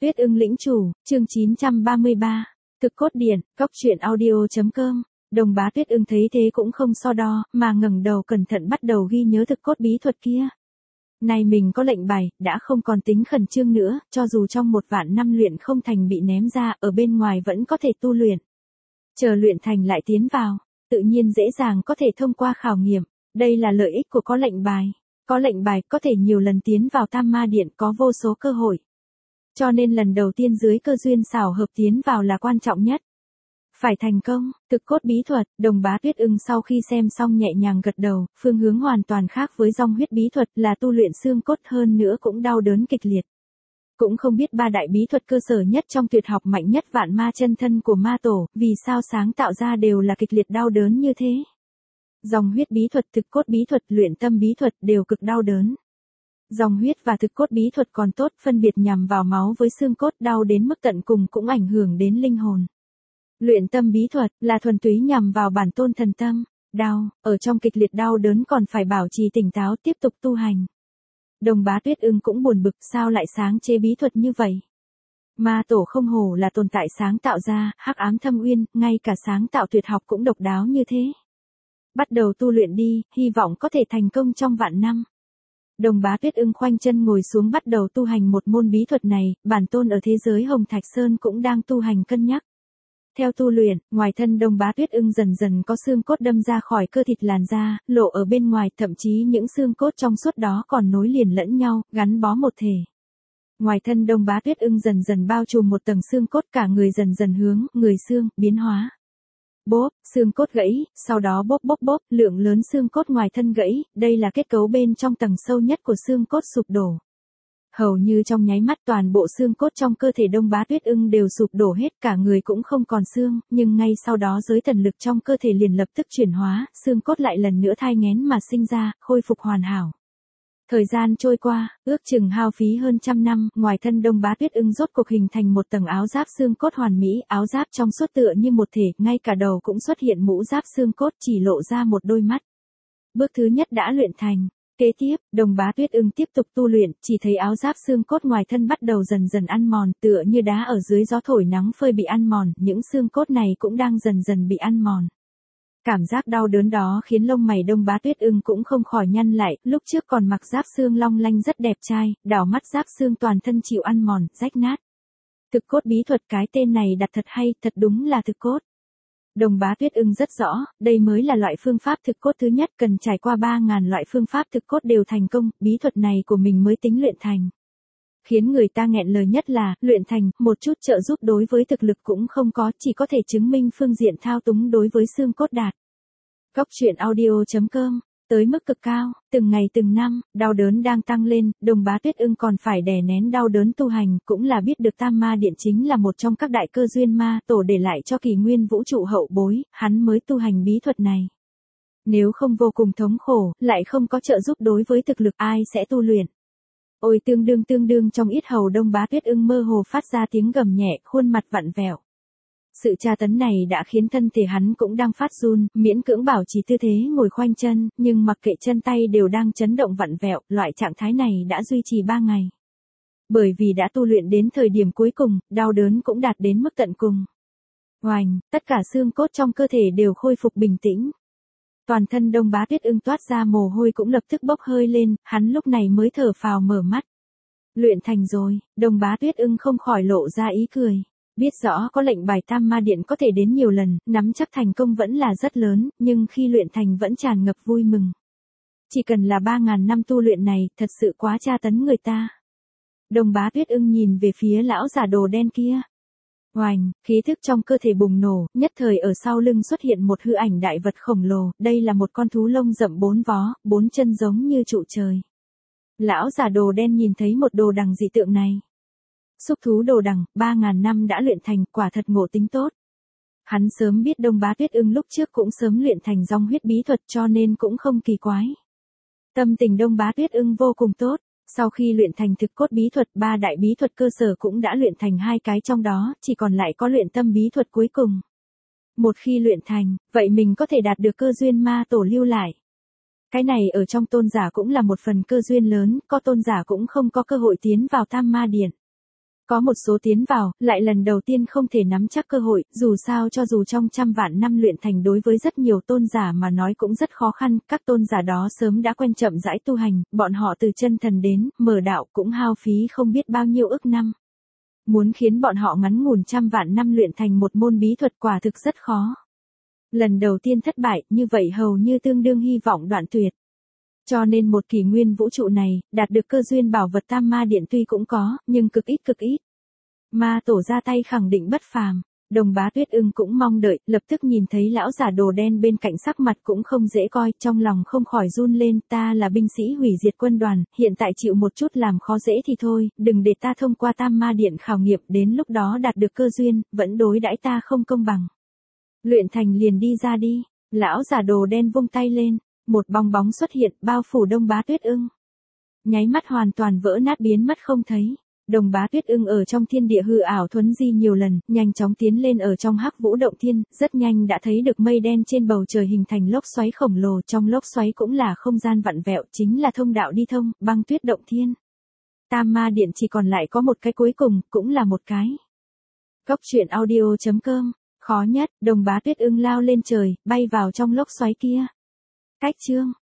Tuyết ưng lĩnh chủ, chương 933. Thực cốt điển, cóc truyện audio.com. Đồng bá Tuyết ưng thấy thế cũng không so đo, mà ngẩng đầu cẩn thận bắt đầu ghi nhớ thực cốt bí thuật kia. Này mình có lệnh bài, đã không còn tính khẩn trương nữa, cho dù trong 1.000 năm luyện không thành bị ném ra, ở bên ngoài vẫn có thể tu luyện. Chờ luyện thành lại tiến vào, tự nhiên dễ dàng có thể thông qua khảo nghiệm. Đây là lợi ích của có lệnh bài. Có lệnh bài có thể nhiều lần tiến vào Tam Ma Điện, có vô số cơ hội. Cho nên lần đầu tiên dưới cơ duyên xảo hợp tiến vào là quan trọng nhất. Phải thành công, thực cốt bí thuật, đồng bá Tuyết ưng sau khi xem xong nhẹ nhàng gật đầu, phương hướng hoàn toàn khác với dòng huyết bí thuật là tu luyện xương cốt hơn nữa cũng đau đớn kịch liệt. Cũng không biết ba đại bí thuật cơ sở nhất trong tuyệt học mạnh nhất vạn ma chân thân của ma tổ, vì sao sáng tạo ra đều là kịch liệt đau đớn như thế. Dòng huyết bí thuật, thực cốt bí thuật, luyện tâm bí thuật đều cực đau đớn. Dòng huyết và thực cốt bí thuật còn tốt, phân biệt nhằm vào máu với xương cốt, đau đến mức tận cùng cũng ảnh hưởng đến linh hồn. Luyện tâm bí thuật là thuần túy nhằm vào bản tôn thần tâm, đau, ở trong kịch liệt đau đớn còn phải bảo trì tỉnh táo tiếp tục tu hành. Đồng bá Tuyết ưng cũng buồn bực, sao lại sáng chế bí thuật như vậy. Ma tổ không hổ là tồn tại sáng tạo ra, hắc ám thâm uyên, ngay cả sáng tạo tuyệt học cũng độc đáo như thế. Bắt đầu tu luyện đi, hy vọng có thể thành công trong vạn năm. Đồng bá Tuyết ưng khoanh chân ngồi xuống bắt đầu tu hành một môn bí thuật này, bản tôn ở thế giới Hồng Thạch Sơn cũng đang tu hành cân nhắc. Theo tu luyện, ngoài thân đồng bá Tuyết ưng dần dần có xương cốt đâm ra khỏi cơ thịt làn da, lộ ở bên ngoài, thậm chí những xương cốt trong suốt đó còn nối liền lẫn nhau, gắn bó một thể. Ngoài thân đồng bá Tuyết ưng dần dần bao trùm một tầng xương cốt, cả người dần dần hướng, người xương, biến hóa. Bốp, xương cốt gãy, sau đó bốp, lượng lớn xương cốt ngoài thân gãy, đây là kết cấu bên trong tầng sâu nhất của xương cốt sụp đổ. Hầu như trong nháy mắt toàn bộ xương cốt trong cơ thể đồng bá Tuyết ưng đều sụp đổ hết, cả người cũng không còn xương, nhưng ngay sau đó giới thần lực trong cơ thể liền lập tức chuyển hóa, xương cốt lại lần nữa thai nghén mà sinh ra, khôi phục hoàn hảo. Thời gian trôi qua, ước chừng hao phí hơn 100 năm, ngoài thân đồng bá Tuyết ưng rốt cuộc hình thành một tầng áo giáp xương cốt hoàn mỹ, áo giáp trong suốt tựa như một thể, ngay cả đầu cũng xuất hiện mũ giáp xương cốt chỉ lộ ra một đôi mắt. Bước thứ nhất đã luyện thành. Kế tiếp, đồng bá Tuyết ưng tiếp tục tu luyện, chỉ thấy áo giáp xương cốt ngoài thân bắt đầu dần dần ăn mòn, tựa như đá ở dưới gió thổi nắng phơi bị ăn mòn, những xương cốt này cũng đang dần dần bị ăn mòn. Cảm giác đau đớn đó khiến lông mày đồng bá Tuyết ưng cũng không khỏi nhăn lại, lúc trước còn mặc giáp xương long lanh rất đẹp trai, đảo mắt giáp xương toàn thân chịu ăn mòn, rách nát. Thực cốt bí thuật, cái tên này đặt thật hay, thật đúng là thực cốt. Đồng bá Tuyết ưng rất rõ, đây mới là loại phương pháp thực cốt thứ nhất, cần trải qua 3.000 loại phương pháp thực cốt đều thành công, bí thuật này của mình mới tính luyện thành. Khiến người ta nghẹn lời nhất là, luyện thành, một chút trợ giúp đối với thực lực cũng không có, chỉ có thể chứng minh phương diện thao túng đối với xương cốt đạt. Cóc truyện audio.com, tới mức cực cao, từng ngày từng năm, đau đớn đang tăng lên, đồng bá Tuyết ưng còn phải đè nén đau đớn tu hành, cũng là biết được Tam Ma Điện chính là một trong các đại cơ duyên ma tổ để lại cho kỷ nguyên vũ trụ hậu bối, hắn mới tu hành bí thuật này. Nếu không vô cùng thống khổ, lại không có trợ giúp đối với thực lực, ai sẽ tu luyện. Ôi tương đương trong yết hầu đồng bá Tuyết ưng mơ hồ phát ra tiếng gầm nhẹ, khuôn mặt vặn vẹo. Sự tra tấn này đã khiến thân thể hắn cũng đang phát run, miễn cưỡng bảo trì tư thế ngồi khoanh chân, nhưng mặc kệ chân tay đều đang chấn động vặn vẹo, loại trạng thái này đã duy trì 3 ngày. Bởi vì đã tu luyện đến thời điểm cuối cùng, đau đớn cũng đạt đến mức tận cùng. Oành, tất cả xương cốt trong cơ thể đều khôi phục bình tĩnh. Toàn thân đồng bá Tuyết ưng toát ra mồ hôi cũng lập tức bốc hơi lên, hắn lúc này mới thở phào mở mắt. Luyện thành rồi, đồng bá Tuyết ưng không khỏi lộ ra ý cười. Biết rõ có lệnh bài Tam Ma Điện có thể đến nhiều lần, nắm chắc thành công vẫn là rất lớn, nhưng khi luyện thành vẫn tràn ngập vui mừng. Chỉ cần là 3.000 năm tu luyện này, thật sự quá tra tấn người ta. Đồng bá Tuyết ưng nhìn về phía lão giả đồ đen kia. Oành, khí thức trong cơ thể bùng nổ, nhất thời ở sau lưng xuất hiện một hư ảnh đại vật khổng lồ, đây là một con thú lông rậm 4 vó, 4 chân giống như trụ trời. Lão giả đồ đen nhìn thấy một đồ đằng dị tượng này. Xúc thú đồ đằng, 3.000 năm đã luyện thành, quả thật ngộ tính tốt. Hắn sớm biết đồng bá Tuyết ưng lúc trước cũng sớm luyện thành dòng huyết bí thuật cho nên cũng không kỳ quái. Tâm tình đồng bá Tuyết ưng vô cùng tốt, sau khi luyện thành thực cốt bí thuật, 3 đại bí thuật cơ sở cũng đã luyện thành 2 cái trong đó, chỉ còn lại có luyện tâm bí thuật cuối cùng. Một khi luyện thành, vậy mình có thể đạt được cơ duyên ma tổ lưu lại. Cái này ở trong tôn giả cũng là một phần cơ duyên lớn, có tôn giả cũng không có cơ hội tiến vào Tam Ma Điện. Có một số tiến vào, lại lần đầu tiên không thể nắm chắc cơ hội, dù sao cho dù trong trăm vạn năm luyện thành đối với rất nhiều tôn giả mà nói cũng rất khó khăn, các tôn giả đó sớm đã quen chậm rãi tu hành, bọn họ từ chân thần đến, mở đạo cũng hao phí không biết bao nhiêu ức năm. Muốn khiến bọn họ ngắn ngủn trăm vạn năm luyện thành một môn bí thuật quả thực rất khó. Lần đầu tiên thất bại, như vậy hầu như tương đương hy vọng đoạn tuyệt. Cho nên một kỷ nguyên vũ trụ này, đạt được cơ duyên bảo vật Tam Ma Điện tuy cũng có, nhưng cực ít. Ma tổ ra tay khẳng định bất phàm. Đồng Bá Tuyết Ưng cũng mong đợi, lập tức nhìn thấy lão giả đồ đen bên cạnh sắc mặt cũng không dễ coi, trong lòng không khỏi run lên, ta là binh sĩ hủy diệt quân đoàn, hiện tại chịu một chút làm khó dễ thì thôi, đừng để ta thông qua Tam Ma Điện khảo nghiệm, đến lúc đó đạt được cơ duyên, vẫn đối đãi ta không công bằng. Luyện thành liền đi ra đi, lão giả đồ đen vung tay lên, một bong bóng xuất hiện bao phủ Đông Bá Tuyết Ưng. Nháy mắt hoàn toàn vỡ nát biến mất không thấy. Đồng Bá Tuyết Ưng ở trong thiên địa hư ảo thuấn di nhiều lần, nhanh chóng tiến lên ở trong hắc vũ động thiên, rất nhanh đã thấy được mây đen trên bầu trời hình thành lốc xoáy khổng lồ, trong lốc xoáy cũng là không gian vặn vẹo, chính là thông đạo đi thông, băng tuyết động thiên. Tam Ma Điện chỉ còn lại có một cái cuối cùng, cũng là một cái. Cốc truyện audio.com, khó nhất, Đồng Bá Tuyết Ưng lao lên trời, bay vào trong lốc xoáy kia. Cách chương